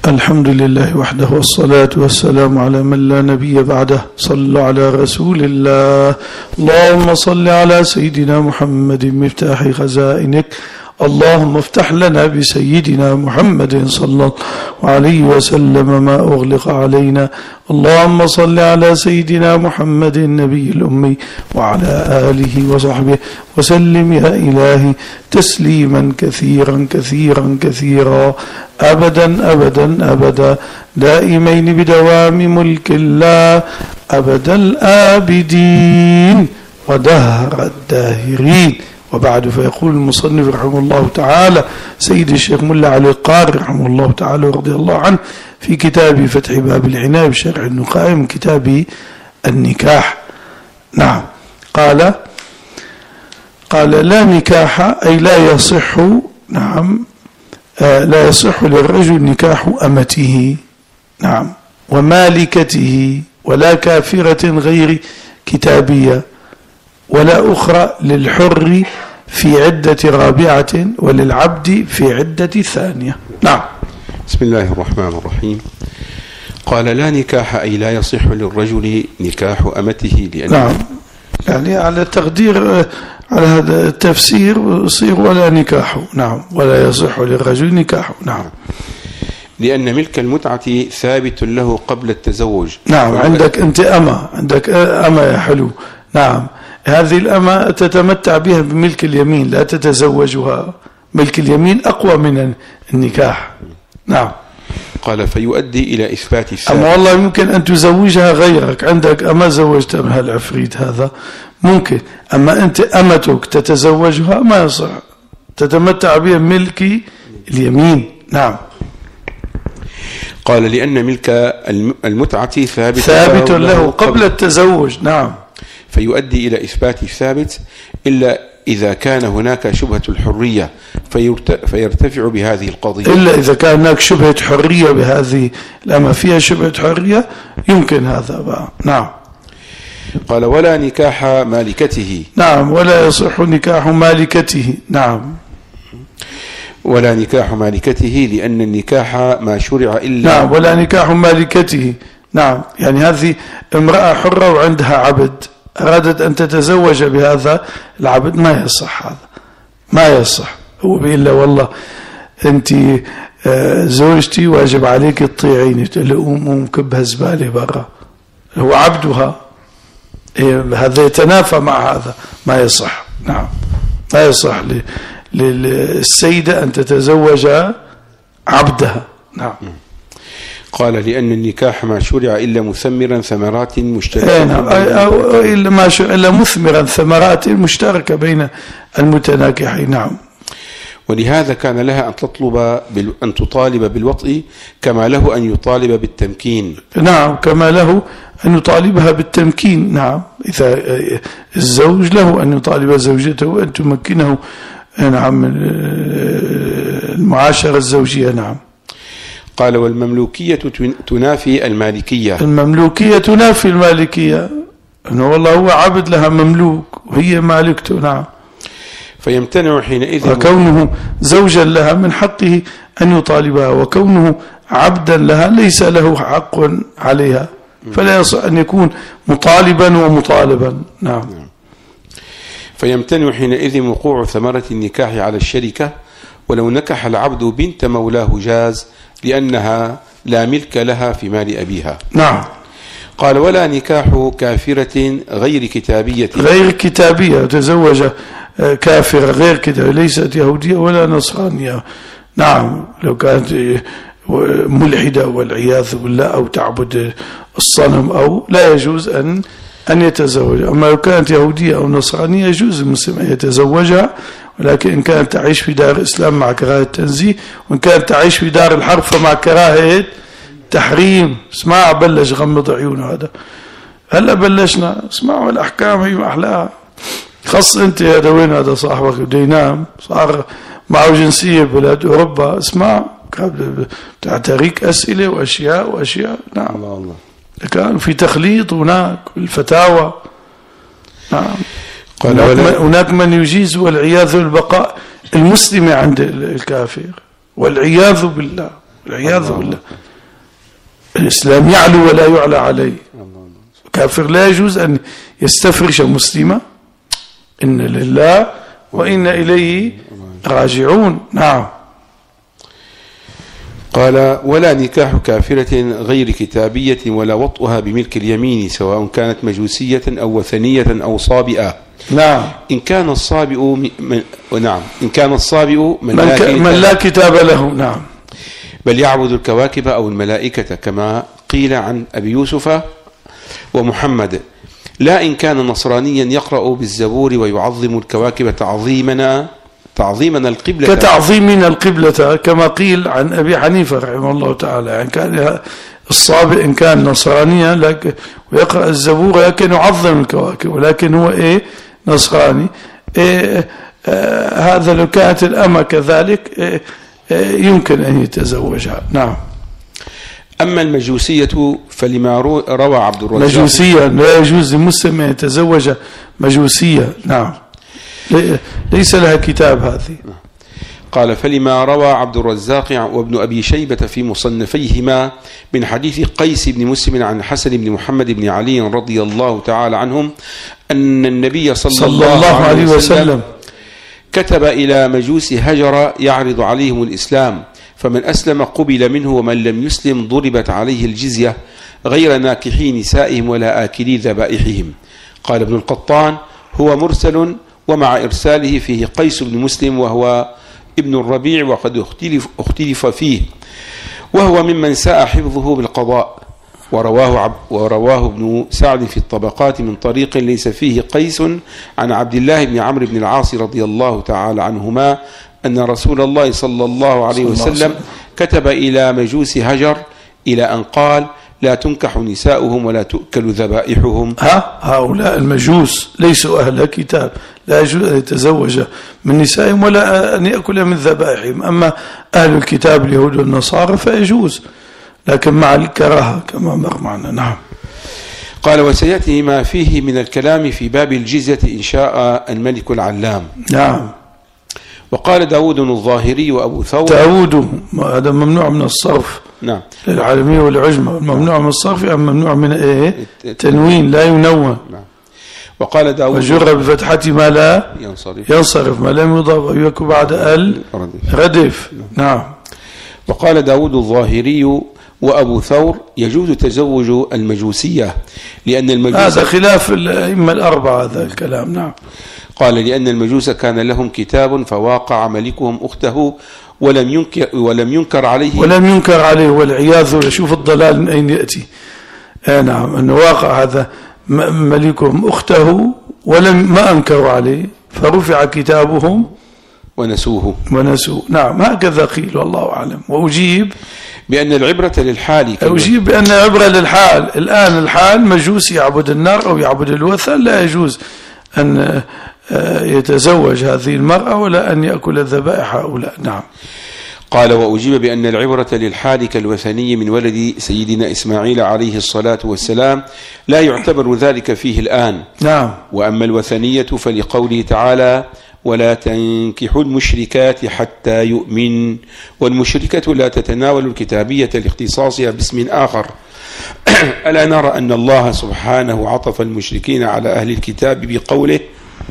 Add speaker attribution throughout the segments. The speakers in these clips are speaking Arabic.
Speaker 1: الحمد لله وحده والصلاة والسلام على من لا نبي بعده. صلوا على رسول الله. اللهم صل على سيدنا محمد مفتاح خزائنك. اللهم افتح لنا بسيدنا محمد صلى الله عليه وسلم ما أغلق علينا. اللهم صل على سيدنا محمد النبي الأمي وعلى آله وصحبه وسلم يا إلهي تسليما كثيرا كثيرا كثيرا أبدا أبدا أبدا دائمين بدوام ملك الله أبد الآبدين ودهر الداهرين. وبعد، فيقول المصنف رحمه الله تعالى سيد الشيخ ملا علي القاري رحمه الله تعالى ورضي الله عنه في كتابه فتح باب العناية بشرع النقاء من كتابه النكاح. نعم، قال لا نكاح أي لا يصح. نعم، لا يصح للرجل نكاح أمته، نعم، ومالكته، ولا كافرة غير كتابية، ولا أخرى للحر في عدة رابعة وللعبد في عدة ثانية. نعم.
Speaker 2: بسم الله الرحمن الرحيم. قال لا نكاح أي لا يصح للرجل نكاح أمته لأن
Speaker 1: نعم، يعني على تقدير على هذا التفسير يصير ولا نكاح. نعم، ولا يصح للرجل نكاح. نعم،
Speaker 2: لأن ملك المتعة ثابت له قبل التزوج.
Speaker 1: نعم، عندك أنت عندك أمة يا حلو. نعم، هذه الأمة تتمتع بها بملك اليمين، لا تتزوجها. ملك اليمين أقوى من النكاح. نعم.
Speaker 2: قال فيؤدي إلى إثبات الثابت.
Speaker 1: أما والله يمكن أن تزوجها غيرك، عندك أما زوجت من هالعفريت هذا ممكن، أما أنت أمتك تتزوجها ما يصح، تتمتع بها ملك اليمين. نعم.
Speaker 2: قال لأن ملك المتعة
Speaker 1: ثابت له قبل التزوج. نعم.
Speaker 2: فيؤدي إلى إثبات الثابت إلا إذا كان هناك شبهة الحرية فيرتفع بهذه القضية.
Speaker 1: إلا إذا كان هناك شبهة حرية بهذه الأمة، فيها شبهة حرية يمكن هذا بقى. نعم.
Speaker 2: قال ولا نكاح مالكته.
Speaker 1: نعم، ولا يصح نكاح مالكته. نعم،
Speaker 2: ولا نكاح مالكته لأن النكاح ما شرع إلا.
Speaker 1: نعم، ولا نكاح مالكته. نعم، يعني هذه امرأة حرة وعندها عبد، أرادت أن تتزوج بهذا العبد، ما يصح هذا، ما يصح. هو بيقول له والله أنت زوجتي واجب عليك تطيعيني، تقول له قوم كبها زبالة برا، هو عبدها. هذا يتنافى مع هذا، ما يصح. نعم، ما يصح للسيدة أن تتزوج عبدها. نعم.
Speaker 2: قال لأن النكاح ما شرع إلا مثمرا ثمرات مشتركة.
Speaker 1: نعم، إلا ما شرع إلا مثمرا ثمرات مشتركة بين المتناكحين. نعم.
Speaker 2: ولهذا كان لها أن تطالب بالوطء كما له أن يطالب بالتمكين.
Speaker 1: نعم، كما له أن يطالبها بالتمكين. نعم، إذا الزوج له أن يطالب زوجته أن تمكنه. نعم، المعاشرة الزوجية. نعم.
Speaker 2: قال والمملوكية تنافي المالكية.
Speaker 1: المملوكية تنافي المالكية، أنه والله هو عبد لها مملوك وهي مالكته. نعم.
Speaker 2: فيمتنع حينئذ،
Speaker 1: وكونه زوجا لها من حقه أن يطالبها، وكونه عبدا لها ليس له حق عليها، فلا يصح أن يكون مطالبا ومطالبا. نعم.
Speaker 2: فيمتنع حينئذ وقوع ثمرة النكاح على الشركة، ولو نكح العبد بنت مولاه جاز لأنها لا ملك لها في مال أبيها.
Speaker 1: نعم.
Speaker 2: قال ولا نكاح كافرة غير كتابية.
Speaker 1: غير كتابية، تزوج كافرة غير كتابية، ليست يهودية ولا نصرانية. نعم، لو كانت ملحدة والعياذ بالله أو تعبد الصنم أو لا يجوز أن يتزوج. أما لو كانت يهودية أو نصرانية يجوز المسلم أن يتزوجها، ولكن إن كانت تعيش في دار الإسلام مع كراهة التنزيه، وإن كانت تعيش في دار الحرب فمع كراهة تحريم. اسمع، بلش غمض عيونه هذا، هلا بلشنا. اسمعوا الأحكام هي أحلاها. خص أنت هذا وين هذا صاحبك بده ينام، صار معه جنسية بلاد أوروبا، اسمع تعتريك أسئلة وأشياء. نعم.
Speaker 2: الله.
Speaker 1: كان في تخليط هناك الفتاوى. نعم. هناك من يجيز والعياذ البقاء المسلم عند الكافر والعياذ بالله. والعياذ بالله. الإسلام يعلو ولا يعلى عليه. كافر لا يجوز أن يستفرش مسلما. إن لله وإن إليه راجعون. نعم.
Speaker 2: قال ولا نكاح كافرة غير كتابية ولا وطئها بملك اليمين سواء كانت مجوسية أو وثنية أو صابئة.
Speaker 1: نعم.
Speaker 2: إن كان الصابئ من
Speaker 1: لا كتاب له. نعم.
Speaker 2: بل يعبد الكواكب أو الملائكة كما قيل عن أبي يوسف ومحمد. لا إن كان نصرانيا يقرأ بالزبور ويعظم الكواكب تعظيمنا القبلة
Speaker 1: كتعظيمنا القبلة كما قيل عن أبي حنيفة رحمه الله تعالى. يعني كان الصابئ إن كان نصرانيا ويقرأ الزبور لكن يعظم الكواكب ولكن هو نصراني. هذا لو كانت الأمة كذلك يمكن أن يتزوجها. نعم.
Speaker 2: أما المجوسية فلما روى عبد الرزاق
Speaker 1: مجوسية لا يجوز لمسلم أن يتزوج مجوسية. نعم. ليس لها كتاب هذه.
Speaker 2: قال فلما روى عبد الرزاق وابن أبي شيبة في مصنفيهما من حديث قيس بن مسلم عن حسن بن محمد بن علي رضي الله تعالى عنهم أن النبي صلى الله عليه وسلم كتب إلى مجوس هجر يعرض عليهم الإسلام فمن أسلم قبل منه ومن لم يسلم ضربت عليه الجزية غير ناكحي نسائهم ولا آكلي ذبائحهم. قال ابن القطان هو مرسل ومع إرساله فيه قيس بن مسلم وهو ابن الربيع وقد اختلف فيه وهو ممن ساء حفظه بالقضاء. ورواه ابن سعد في الطبقات من طريق ليس فيه قيس عن عبد الله بن عمرو بن العاص رضي الله تعالى عنهما أن رسول الله صلى الله عليه وسلم كتب إلى مجوس هجر إلى أن قال لا تنكح نساؤهم ولا تؤكل ذبائحهم.
Speaker 1: هؤلاء المجوس ليسوا أهل كتاب لا يجوز أن يتزوج من نسائهم ولا أن يأكل من ذبائحهم. أما أهل الكتاب اليهود والنصارى فيجوز لكن مع الكراهة كما مر معنا. نعم.
Speaker 2: قال وسيأتي ما فيه من الكلام في باب الجزية إن شاء الملك العلام.
Speaker 1: نعم.
Speaker 2: وقال داود الظاهري وأبو ثور
Speaker 1: داود هذا ممنوع من الصرف.
Speaker 2: نعم.
Speaker 1: للعالمية والعجمة ممنوع من الصرف أما ممنوع من تنوين لا ينون. نعم.
Speaker 2: وقال داود
Speaker 1: وجر بفتحة ما لا ينصرف ما لم يضاف يكون بعد ردف. نعم.
Speaker 2: وقال داود الظاهري وأبو ثور يجوز تزوج المجوسية لأن المجوس
Speaker 1: هذا خلاف الأئمة الأربعة هذا الكلام. نعم.
Speaker 2: قال لأن المجوس كان لهم كتاب فواقع ملكهم أخته ولم ينكر عليه
Speaker 1: والعياذ بالله. شوف الضلال من أين يأتي. نعم. أنه واقع هذا ملكهم أخته ما أنكروا عليه فرفع كتابهم
Speaker 2: ونسوه.
Speaker 1: نعم. هكذا قيل والله أعلم. وأجيب
Speaker 2: بأن العبرة للحال.
Speaker 1: أجيب بأن العبرة للحال. الآن الحال مجوس يعبد النار أو يعبد الوثن لا يجوز أن يتزوج هذه المرأة ولا أن يأكل الذبائح هؤلاء. نعم.
Speaker 2: قال وأجيب بأن العبرة للحال كالوثني من ولد سيدنا إسماعيل عليه الصلاة والسلام لا يعتبر ذلك فيه الآن.
Speaker 1: نعم.
Speaker 2: وأما الوثنية فلقوله تعالى ولا تنكحوا المشركات حتى يؤمن والمشركة لا تتناول الكتابية لاختصاصها باسم آخر. ألا نرى أن الله سبحانه عطف المشركين على أهل الكتاب بقوله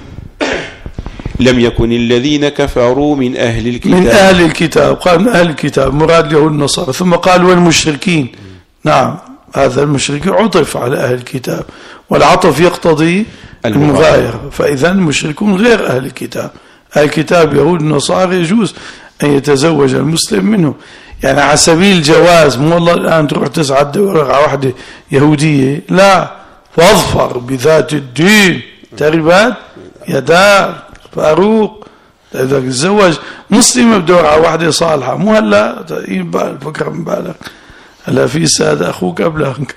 Speaker 2: لم يكن الذين كفروا من أهل الكتاب
Speaker 1: قال من أهل الكتاب مراد له النصارى ثم قال والمشركين. نعم. هذا المشركين عطف على أهل الكتاب والعطف يقتضي المغايرة. فإذا المشركون غير أهل الكتاب. أهل الكتاب يهود النصارى يجوز أن يتزوج المسلم منه يعني على سبيل الجواز. مو والله الآن تروح تسعد ورقة واحدة يهودية لا واظفر بذات الدين تربت يدار فاروق إذا تزوج مسلم بدور على واحدة صالحة مو هلا يبقى الفكرة من بالك هلا في سادة أخوك قبلك.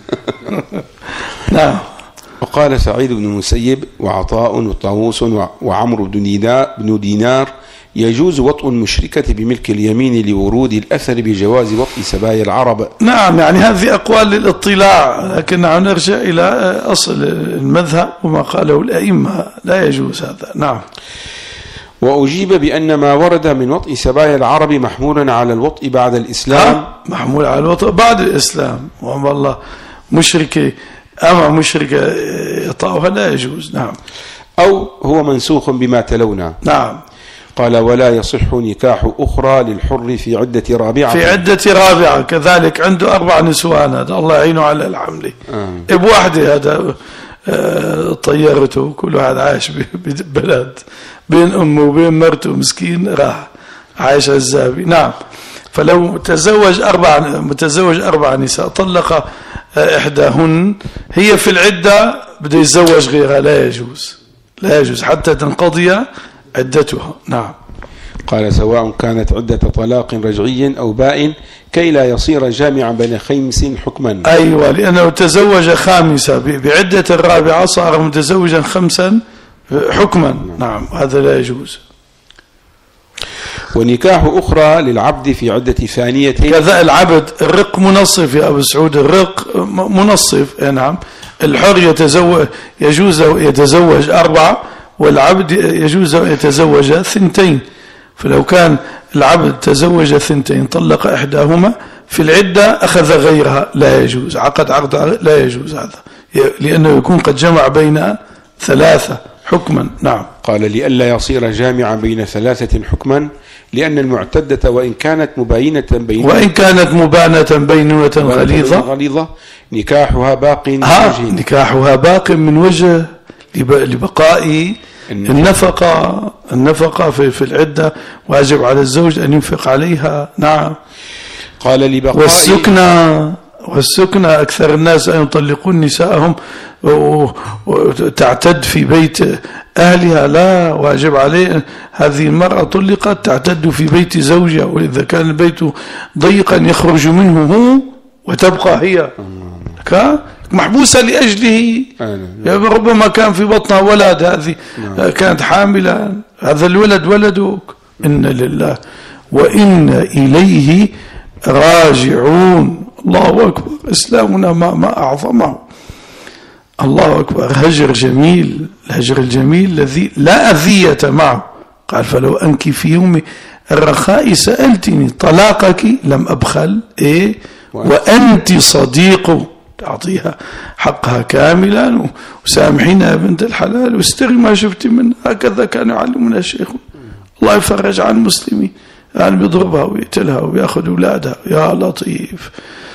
Speaker 1: نعم.
Speaker 2: وقال سعيد بن المسيب وعطاء وطاووس وعمرو بن دينار يجوز وطء المشركة بملك اليمين لورود الأثر بجواز وطء سبايا العرب.
Speaker 1: نعم. يعني هذه أقوال للاطلاع لكن نرجع إلى أصل المذهب وما قاله الأئمة لا يجوز هذا. نعم.
Speaker 2: وأجيب بأن ما ورد من وطء سبايا العرب محمول على الوطء بعد الإسلام.
Speaker 1: محمول على الوطء بعد الإسلام، والله مشركة أما مشركة يطأها لا يجوز. نعم.
Speaker 2: أو هو منسوخ بما تلونا.
Speaker 1: نعم.
Speaker 2: قال ولا يصح نكاح أخرى للحر في عدة رابعة.
Speaker 1: في عدة رابعة كذلك عنده 4 نسوان، هذا الله يعينه على الحمل. بواحدة هذا طيرته، كل واحد عايش ببلد بين أمه وبين مرته، مسكين راح عايش عزابي. نعم. فلو متزوج 4 نساء طلق إحداهن، هي في العدة بده يتزوج غيرها، لا يجوز حتى تنقضي عدتها. نعم.
Speaker 2: قال سواء كانت عدة طلاق رجعي أو بائن كي لا يصير جامعا بين خمس حكما.
Speaker 1: أيوة، لأنه تزوج 5 بعدة الرابعة صار متزوجا 5 حكما. نعم، هذا لا يجوز.
Speaker 2: ونكاح أخرى للعبد في عدة ثانية
Speaker 1: كذا. العبد الرق منصف يا أبو سعود، الرق منصف. نعم. الحر يجوز يتزوج 4، والعبد يجوز يتزوج 2. فلو كان العبد تزوج 2 طلق إحداهما في العدة أخذ غيرها، لا يجوز. عقد لا يجوز هذا، لأنه يكون قد جمع بين 3 حكما. نعم. قال
Speaker 2: لئلا يصير جامعا بين 3 حكما، لأن المعتدة وإن كانت مباينة
Speaker 1: بينونة غليظة
Speaker 2: نكاحها باق
Speaker 1: من وجه لبقاء النفقة في العدة، واجب على الزوج أن ينفق عليها. نعم.
Speaker 2: قال لبقاء
Speaker 1: والسكنة أكثر الناس أن يطلقون نساءهم وتعتد في بيت أهلها، لا، واجب عليه هذه المرأة طلقت تعتد في بيت زوجها، وإذا كان البيت ضيقا يخرج منه هو وتبقى هي محبوسة لأجله. ربما كان في بطنها ولد، هذه كانت حاملة، هذا الولد ولدك. إن لله وإن إليه راجعون. الله أكبر، إسلامنا ما أعظمه. الله أكبر. هجر جميل، الهجر الجميل الذي لا أذية معه. قال فلو أنك في يوم الرخاء سألتني طلاقك لم أبخل وأنت صديق، تعطيها حقها كاملا وسامحينها يا بنت الحلال واستغي ما شفت منها. هكذا كان يعلمنا الشيخ. الله يفرج عن المسلمين، يعني بيضربها ويقتلها ويأخذ أولادها. يا لطيف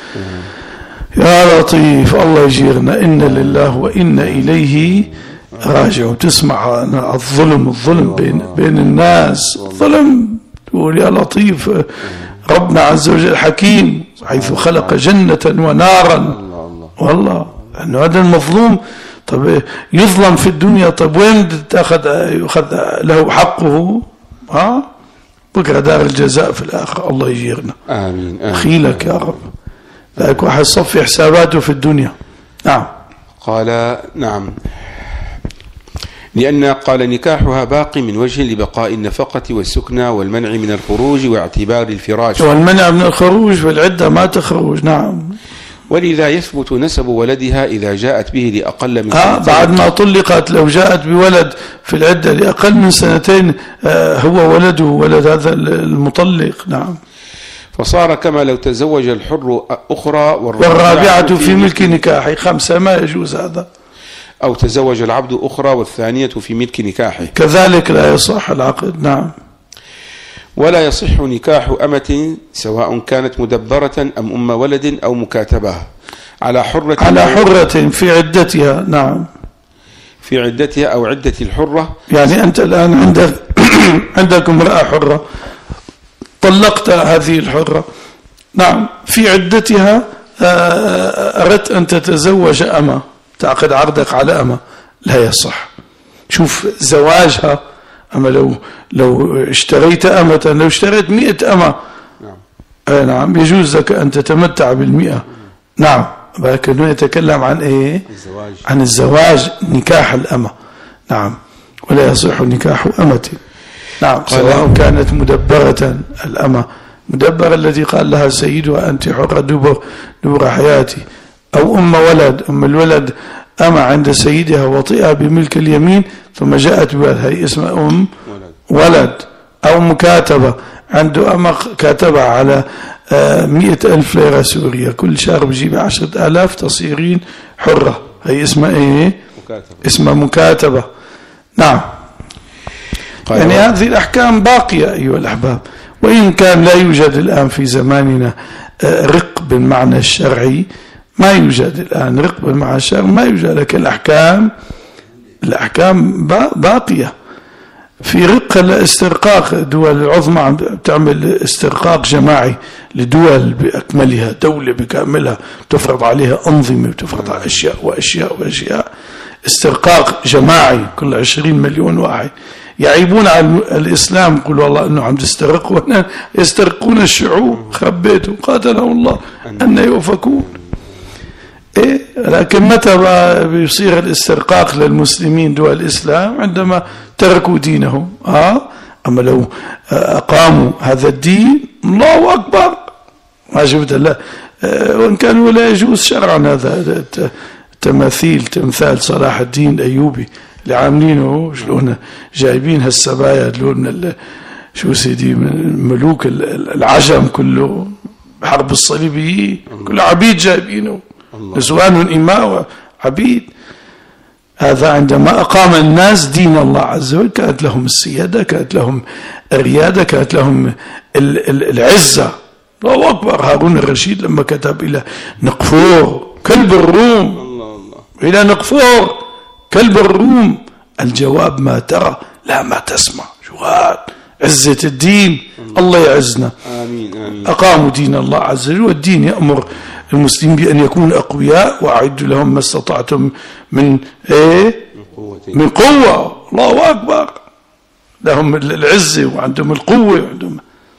Speaker 1: يا لطيف، الله يجيرنا. إن لله وإن إليه راجعون. تسمع الظلم بين الناس، الظلم، تقول يا لطيف. ربنا عز وجل حكيم حيث خلق جنة ونارا. والله أنه هذا المظلوم، طب يظلم في الدنيا، طب وين يأخذ له حقه؟ بكرة دار الجزاء في الآخرة. الله يجيرنا.
Speaker 2: آمين.
Speaker 1: خيلك يا رب. ذلك واحد صفي حساباته في الدنيا. نعم.
Speaker 2: قال نعم، لأن قال نكاحها باقي من وجه لبقاء النفقة والسكنة والمنع من الخروج واعتبار الفراش.
Speaker 1: والمنع من الخروج في العدة ما تخرج. نعم.
Speaker 2: ولذا يثبت نسب ولدها إذا جاءت به لأقل من
Speaker 1: 2 بعد ما طلقت، لو جاءت بولد في العدة لأقل من 2 هو ولده ولد هذا المطلق. نعم.
Speaker 2: فصار كما لو تزوج الحر أخرى
Speaker 1: والرابعة في ملك نكاحه 5، ما يجوز هذا.
Speaker 2: أو تزوج العبد أخرى والثانية في ملك نكاحه،
Speaker 1: كذلك لا يصح العقد. نعم.
Speaker 2: ولا يصح نكاح أمة سواء كانت مدبرة أم ولد أو مكاتبة على حرة
Speaker 1: في عدتها. نعم.
Speaker 2: في عدتها أو عدة الحرة.
Speaker 1: يعني أنت الآن عندك امرأة حرة، طلقت هذه الحرة. نعم. في عدتها أردت أن تتزوج أمة، تعقد عقدك على أمة، لا يصح. شوف زواجها. أما لو اشتريت أمة، لو اشتريت 100 أمة، نعم يجوز لك أن تتمتع 100. نعم. لكنه يتكلم عن إيه؟ عن الزواج، نكاح الأمة. نعم. ولا يصح نكاح أمة. نعم. سواء كانت مدبرة الأمة، مدبرة التي قال لها سيدها أنت حرة دبر حياتي، أو ولد، الولد أما عند سيدها وطئها بملك اليمين ثم جاءت بولد، هي اسمها ولد أو مكاتبة، عنده أمة كاتبة على 100,000 ليرة سورية، كل شهر بيجيب 10,000 تصيرين حرة، هي اسمها ايه؟ مكاتبة. اسمها مكاتبة. نعم. يعني هذه الأحكام باقية أيها الأحباب، وإن كان لا يوجد الآن في زماننا رق بالمعنى الشرعي، ما يوجد الآن رق بالمعنى الشرعي، ما يوجد، لكن الأحكام باقية. في رق الاسترقاق، الدول العظمى عم تعمل استرقاق جماعي لدول بأكملها، دولة بكاملها تفرض عليها أنظمة وتفرض على أشياء وأشياء وأشياء، استرقاق جماعي كل 20 مليون واحد، يعيبون على الإسلام، يقولوا والله أنه عم تسترقوا، يسترقون الشعوب، خبيتوا قاتلهم الله أن يؤفكون. إيه؟ لكن متى بيصير الاسترقاق للمسلمين دول الإسلام؟ عندما تركوا دينهم. أما لو أقاموا هذا الدين، الله أكبر، ما شفت الله. وإن كان لا يجوز شرعا هذا تمثال صلاح الدين الأيوبي اللي عاملينه، شلون جايبين هالسبايا لون شو سيدي من ملوك العجم كله بحرب الصليبيين، كله عبيد جايبينه، نسوان إماء وعبيد. هذا عندما أقام الناس دين الله عز وجل كانت لهم السيادة، كانت لهم الريادة، كانت لهم العزة. الله أكبر. هارون الرشيد لما كتب إلى نقفور كلب الروم، إلى نقفور كلب الروم، الجواب ما ترى لا ما تسمع. شو هذا؟ عزة الدين، الله يعزنا. آمين آمين. أقاموا دين الله عز وجل، والدين يأمر المسلمين بأن يكونوا أقوياء، وأعدوا لهم ما استطعتم من من قوة. الله أكبر. لهم العزة وعندهم القوة وعندهم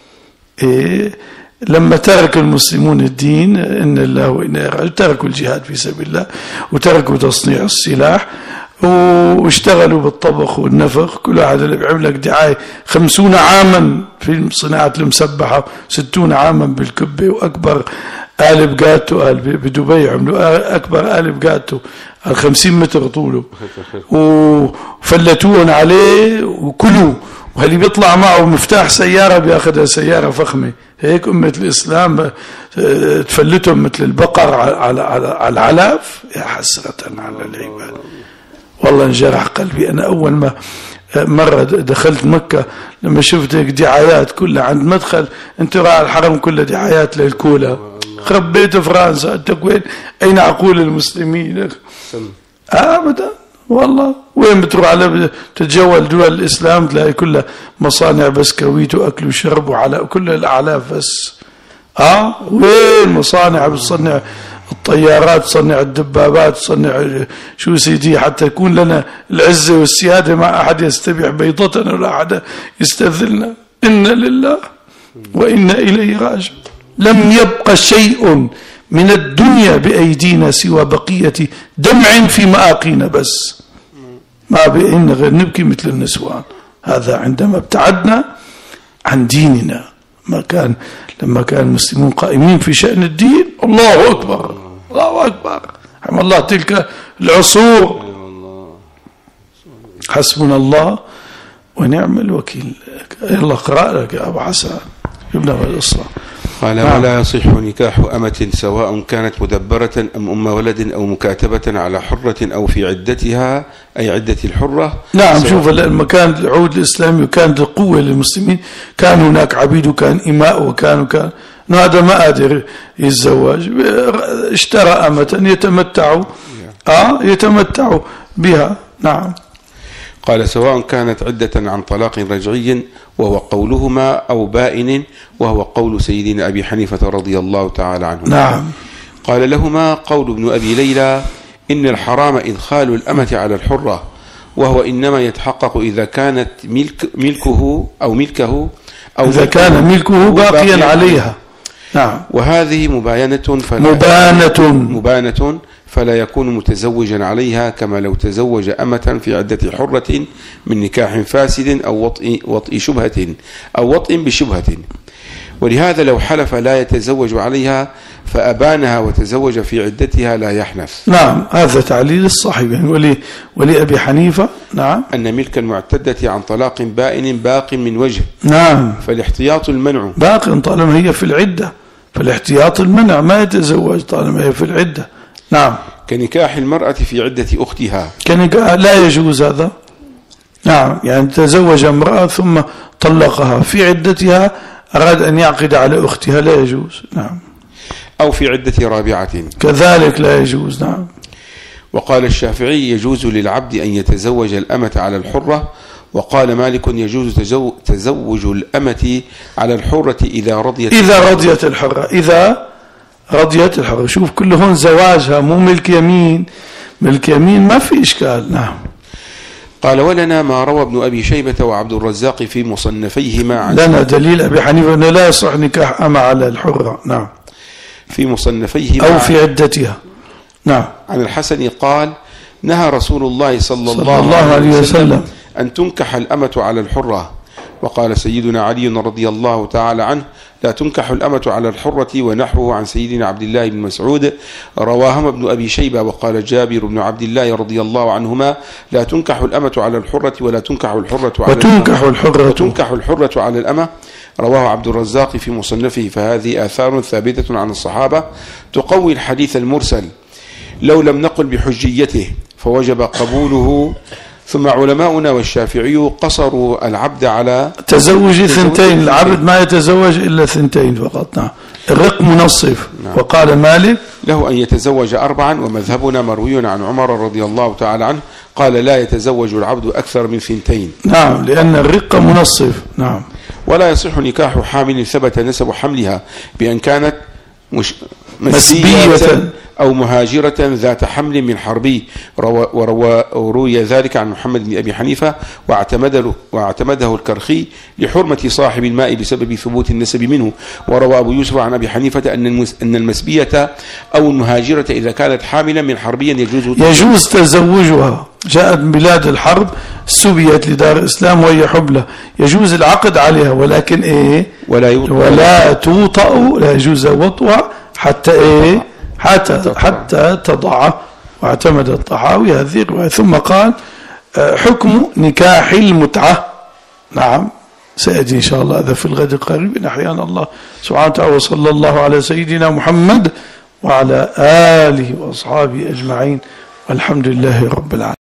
Speaker 1: لما ترك المسلمون الدين، إن الله وإنا راجعون، تركوا الجهاد في سبيل الله وتركوا تصنيع السلاح واشتغلوا بالطبخ والنفخ. كل واحد اللي بيعمل لك دعاية 50 عاما في صناعة المسبحة، 60 عاما بالكبة، وأكبر قالب جاتو بدبي عملوا أكبر قالب جاتو 50 متر طوله، وفلتوهم عليه وكلوا، وهاللي بيطلع معه مفتاح سيارة بياخدها سيارة فخمة. هيك أمة الإسلام تفلتهم مثل البقر على العلف. يا حسرة على العباد، والله انجرح قلبي. أنا أول ما مرة دخلت مكة لما شفت دعايات كلها عند مدخل، انت راى الحرم كله دعايات للكولا. خربيت فرنسا، انت وين؟ أين عقول المسلمين؟ أبدا والله. وين بتروح على تتجول دول الإسلام تلاقي كلها مصانع بسكويت وأكل وشرب وعلى كل الأعلاف بس. وين مصانع بتصنع الطيارات، تصنع الدبابات، تصنع شو سيدي، حتى يكون لنا العزة والسيادة، ما أحد يستبيح بيضتنا ولا أحد يستذلنا. إنا لله وإنا إليه راجعون. لم يبقى شيء من الدنيا بأيدينا سوى بقية دمع في مآقينا بس، ما بقينا غير نبكي مثل النسوان. هذا عندما ابتعدنا عن ديننا. لما كان المسلمون قائمين في شأن الدين، الله أكبر الله أكبر، حمد الله تلك العصور. حسبنا الله ونعم الوكيل. يلا اقرأ لك يا أبو حسن يبنى القصة.
Speaker 2: قال ولا يصح نكاح أمة سواء كانت مدبرة أم ولد أو مكاتبة على حرة أو في عدتها، أي عدة الحرة.
Speaker 1: نعم. شوف المكان العود الإسلامي وكانت القوة للمسلمين، كان هناك عبيد وكان إماء وكان هذا ما قادر يتزوج، اشترى أمة يتمتع بها. نعم.
Speaker 2: قال سواء كانت عدة عن طلاق رجعي وهو قولهما أو بائن، وهو قول سيدنا أبي حنيفة رضي الله تعالى عنه.
Speaker 1: نعم.
Speaker 2: قال لهما قول ابن أبي ليلى إن الحرام إدخال الأمة على الحرة، وهو إنما يتحقق إذا كانت ملكه أو
Speaker 1: إذا كان ملكه باقيا عليها. نعم.
Speaker 2: وهذه مبانة فلا يكون متزوجا عليها، كما لو تزوج أمة في عدة حرة من نكاح فاسد أو وطئ شبهة أو وطئ بشبهة. ولهذا لو حلف لا يتزوج عليها فأبانها وتزوج في عدتها لا يحنث.
Speaker 1: نعم، هذا تعليل الصحيح. ولأبي حنيفة نعم
Speaker 2: أن ملك المعتدة عن طلاق بائن باق من وجه.
Speaker 1: نعم،
Speaker 2: فالاحتياط المنع
Speaker 1: باق طالما هي في العدة، فالاحتياط المنع ما يتزوج طالما هي في العدة. نعم،
Speaker 2: كنكاح المرأة في عدة أختها،
Speaker 1: كنكاح لا يجوز هذا. نعم، يعني تزوج امرأة ثم طلقها في عدتها، أراد أن يعقد على أختها، لا يجوز. نعم،
Speaker 2: أو في عدة رابعة
Speaker 1: كذلك لا يجوز. نعم.
Speaker 2: وقال الشافعي يجوز للعبد أن يتزوج الأمة على الحرة، وقال مالك يجوز تزوج الأمة على الحرة إذا رضيت
Speaker 1: الحرة. إذا رضيت الحرة. شوف، كل هون زواجها مو ملك يمين، ملك يمين ما في إشكال. نعم.
Speaker 2: قال ولنا ما روى ابن أبي شيبة وعبد الرزاق في مصنفيهما عن
Speaker 1: لنا دليل أبي حنيفة أنه لا يصح نكاح أمة على الحرة. نعم،
Speaker 2: في مصنفيهما
Speaker 1: أو في عدتها. نعم.
Speaker 2: عن الحسن قال نهى رسول الله صلى الله عليه وسلم أن تنكح الأمة على الحرة. وقال سيدنا علي رضي الله تعالى عنه لا تنكح الأمة على الحرة، ونحوه عن سيدنا عبد الله بن مسعود رواهما ابن أبي شيبة. وقال جابر بن عبد الله رضي الله عنهما لا تنكح الأمة على الحرة ولا تنكح الحرة على وتنكح الحرة على الأمة. رواه عبد الرزاق في مصنفه. فهذه آثار ثابتة عن الصحابة تقوي الحديث المرسل لو لم نقل بحجيته، فوجب قبوله. ثم علماؤنا والشافعي قصروا العبد على
Speaker 1: تزوج ثنتين، العبد ما يتزوج إلا ثنتين فقط. نعم، الرق منصف. نعم. وقال مالك
Speaker 2: له أن يتزوج 4، ومذهبنا مروي عن عمر رضي الله تعالى عنه قال لا يتزوج العبد أكثر من 2.
Speaker 1: نعم، لأن الرق منصف. نعم.
Speaker 2: ولا يصح نكاح حامل ثبت نسب حملها بأن كانت مسبية أو مهاجرة ذات حمل من حربي، وروي ذلك عن محمد بن أبي حنيفة واعتمده الكرخي لحرمة صاحب الماء بسبب ثبوت النسب منه. وروى أبو يوسف عن أبي حنيفة أن المسبية أو المهاجرة إذا كانت حاملا من حربيا يجوز تزوجها.
Speaker 1: جاءت من بلاد الحرب، سبيت لدار الإسلام وهي حبلة، يجوز العقد عليها، ولكن ولا توطأ، لا يجوز وطوة حتى تضع. واعتمد الطحاوي هذه الرواية. ثم قال حكم نكاح المتعة. نعم، سيأتي إن شاء الله هذا في الغد القريب، أحيانا الله سبحانه وتعالى. وصلى الله على سيدنا محمد وعلى آله وأصحابه أجمعين، والحمد لله رب العالمين.